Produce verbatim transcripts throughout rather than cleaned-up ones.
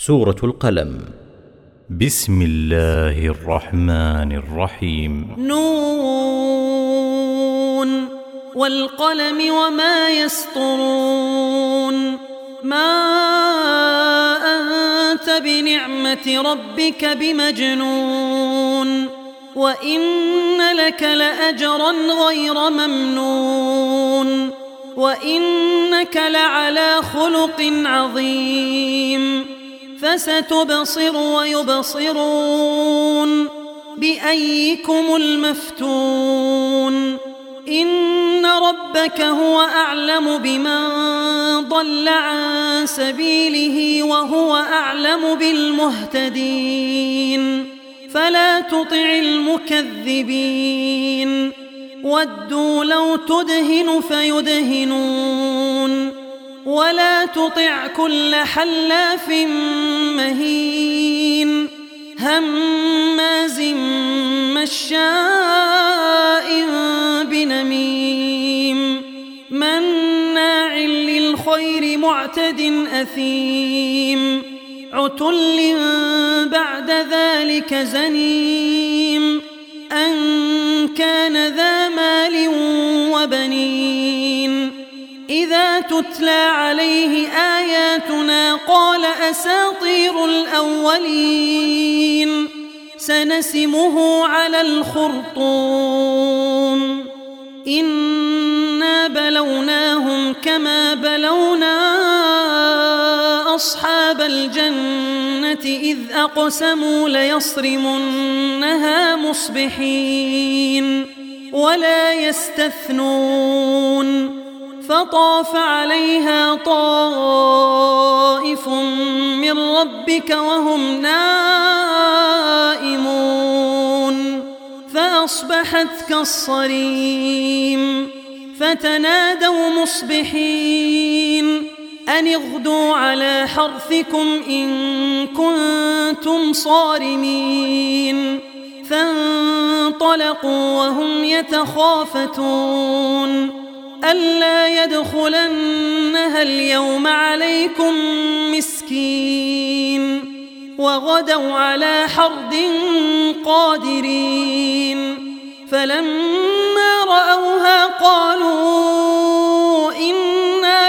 سورة القلم. بسم الله الرحمن الرحيم. نون والقلم وما يسطرون. ما أنت بنعمة ربك بمجنون، وإن لك لأجرا غير ممنون، وإنك لعلى خلق عظيم. فستبصر ويبصرون بأيكم المفتون. إن ربك هو أعلم بمن ضل عن سبيله وهو أعلم بالمهتدين. فلا تطع المكذبين، ودوا لو تدهن فيدهنون. ولا تطع كل حلاف مهين هماز مشاء بنميم مناع للخير معتد أثيم عتل بعد ذلك زنيم أن كان ذا مال وبنين. إذا تتلى عليه آياتنا قال أساطير الأولين. سنسمه على الخرطوم. إنا بلوناهم كما بلونا أصحاب الجنة إذ أقسموا ليصرمنها مصبحين ولا يستثنون. فطاف عليها طائف من ربك وهم نائمون فأصبحت كالصريم. فتنادوا مصبحين أن اغدوا على حرثكم إن كنتم صارمين. فانطلقوا وهم يتخافتون ألا يدخلنها اليوم عليكم مسكين. وغدوا على حرد قادرين. فلما رأوها قالوا إنا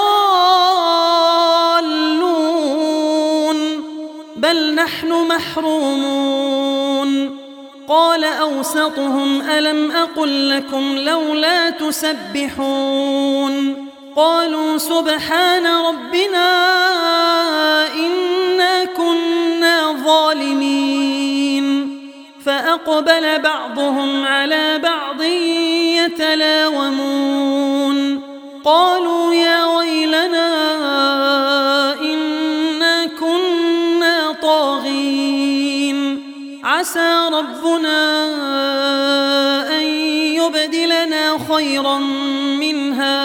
لضالون بل نحن محرومون. قال أوسطهم ألم أقل لكم لولا تسبحون. قالوا سبحان ربنا إنا كنا ظالمين. فأقبل بعضهم على بعض يتلاومون قالوا يا ويلنا إنا كنا طاغين. عسى ربنا أن يبدلنا خيرا منها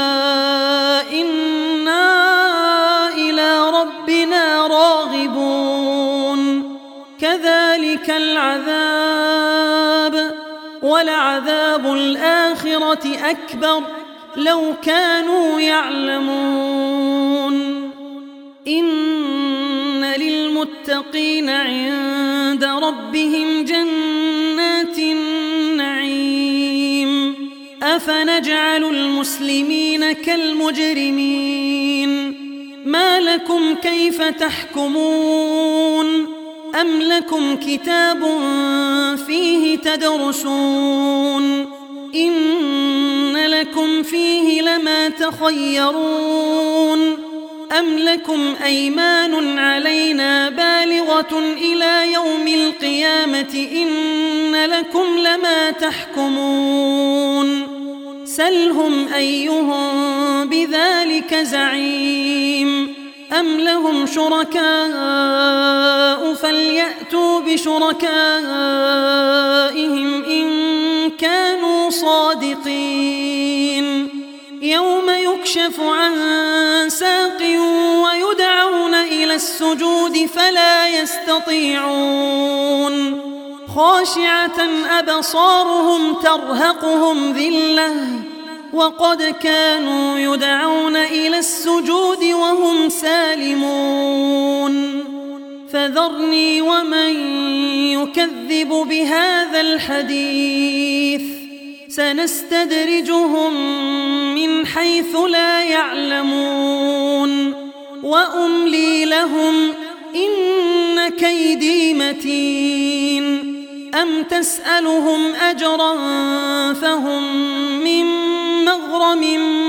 إنا إلى ربنا راغبون. كذلك العذاب ولعذاب الآخرة أكبر لو كانوا يعلمون. إن للمتقين عند ربهم جنات النعيم. أفنجعل المسلمين كالمجرمين. ما لكم كيف تحكمون؟ أم لكم كتاب فيه تدرسون؟ إن لكم فيه لما تخيرون. أم لكم أيمان علينا بالغة إلى يوم القيامة إن لكم لما تحكمون. سلهم أيهم بذلك زعيم. أم لهم شركاء فليأتوا بشركائهم إن كانوا صادقين. يوم يكشف عن ساق ويدعون إلى السجود فلا يستطيعون. خاشعة أبصارهم ترهقهم ذلة وقد كانوا يدعون إلى السجود وهم سالمون. فذرني ومن يكذب بهذا الحديث سنستدرجهم من حيث لا يعلمون وأملي لهم إن كيدي متين أم تسألهم أجرا فهم من مغرم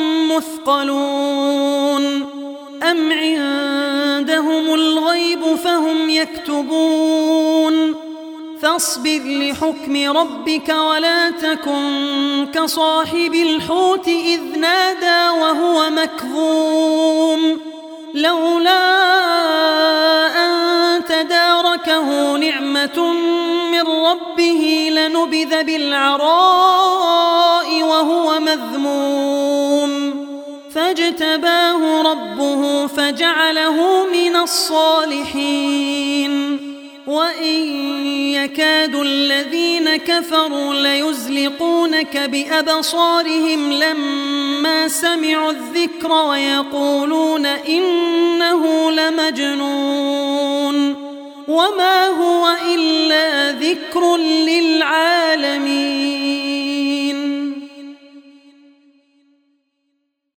مثقلون أم عندهم الغيب فهم يكتبون فاصبر لحكم ربك ولا تكن كصاحب الحوت إذ نادى وهو مكظوم لولا أن تداركه نعمة من ربه لنبذ بالعراء وهو مذموم فاجتباه ربه فجعله من الصالحين وإن يكاد الذين كفروا ليزلقونك بأبصارهم لما سمعوا الذكر ويقولون إنه لمجنون وما هو إلا ذكر للعالمين.